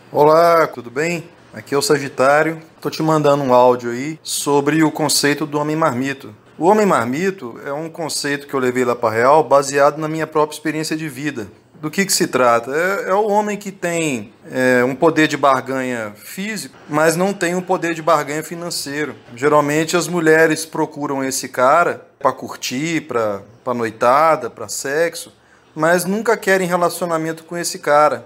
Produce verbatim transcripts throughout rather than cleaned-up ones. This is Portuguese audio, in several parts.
Olá, tudo bem? Aqui é o Sagitário. Tô te mandando um áudio aí sobre o conceito do homem marmito. O homem marmito é um conceito que eu levei lá para Real baseado na minha própria experiência de vida. Do que que se trata? É, é o homem que tem é, um poder de barganha físico, mas não tem um poder de barganha financeiro. Geralmente as mulheres procuram esse cara para curtir, para para noitada, para sexo, mas nunca querem relacionamento com esse cara,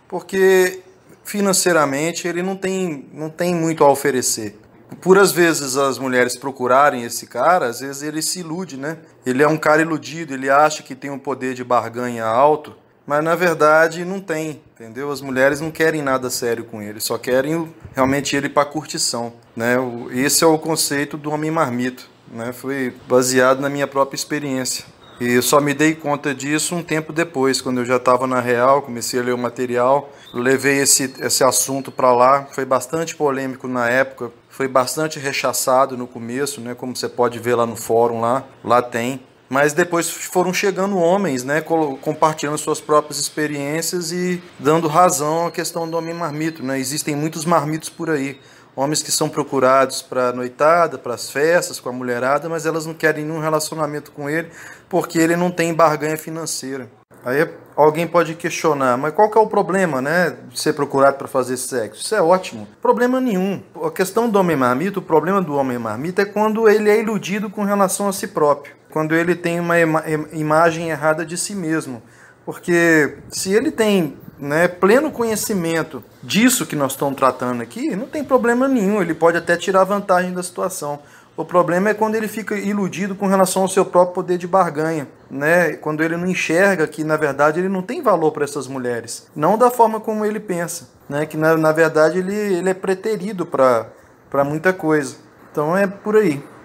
porque financeiramente ele não tem, não tem muito a oferecer. Por às vezes as mulheres procurarem esse cara, às vezes ele se ilude, né? Ele é um cara iludido, ele acha que tem um poder de barganha alto, mas na verdade não tem, entendeu? As mulheres não querem nada sério com ele, só querem o- realmente ele para curtição, né? O- Esse é o conceito do homem marmito, né? Foi baseado na minha própria experiência. E eu só me dei conta disso um tempo depois, quando eu já estava na Real, comecei a ler o material, levei esse, esse assunto para lá, foi bastante polêmico na época, foi bastante rechaçado no começo, né, como você pode ver lá no fórum, lá, lá tem. Mas depois foram chegando homens, né, colo- compartilhando suas próprias experiências e dando razão à questão do homem marmito, né? Existem muitos marmitos por aí. Homens que são procurados para noitada, para as festas, com a mulherada, mas elas não querem nenhum relacionamento com ele porque ele não tem barganha financeira. Aí alguém pode questionar, mas qual que é o problema, né, de ser procurado para fazer sexo? Isso é ótimo. Problema nenhum. A questão do homem marmita, o problema do homem marmita é quando ele é iludido com relação a si próprio, quando ele tem uma ima imagem errada de si mesmo. Porque se ele tem, né, pleno conhecimento disso que nós estamos tratando aqui, não tem problema nenhum, ele pode até tirar vantagem da situação. O problema é quando ele fica iludido com relação ao seu próprio poder de barganha, né? Quando ele não enxerga que, na verdade, ele não tem valor para essas mulheres. Não da forma como ele pensa, né? Que, na, na verdade, ele, ele é preterido para para muita coisa. Então é por aí.